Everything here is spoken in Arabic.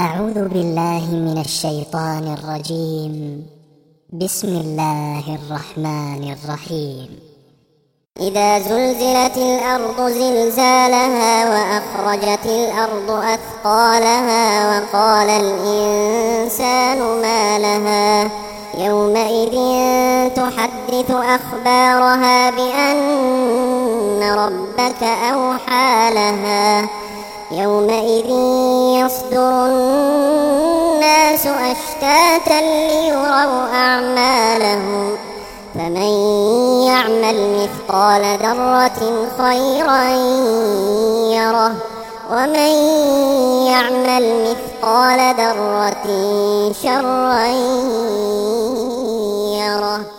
أعوذ بالله من الشيطان الرجيم. بسم الله الرحمن الرحيم. إذا زلزلت الأرض زلزالها وأخرجت الأرض أثقالها وقال الإنسان ما لها يومئذ تحدث أخبارها بأن ربك أوحى لها يومئذ يصدر الناس أشتاتا ليروا أعمالهم فمن يعمل مثقال ذرة خيرا يره ومن يعمل مثقال ذرة شرا يره.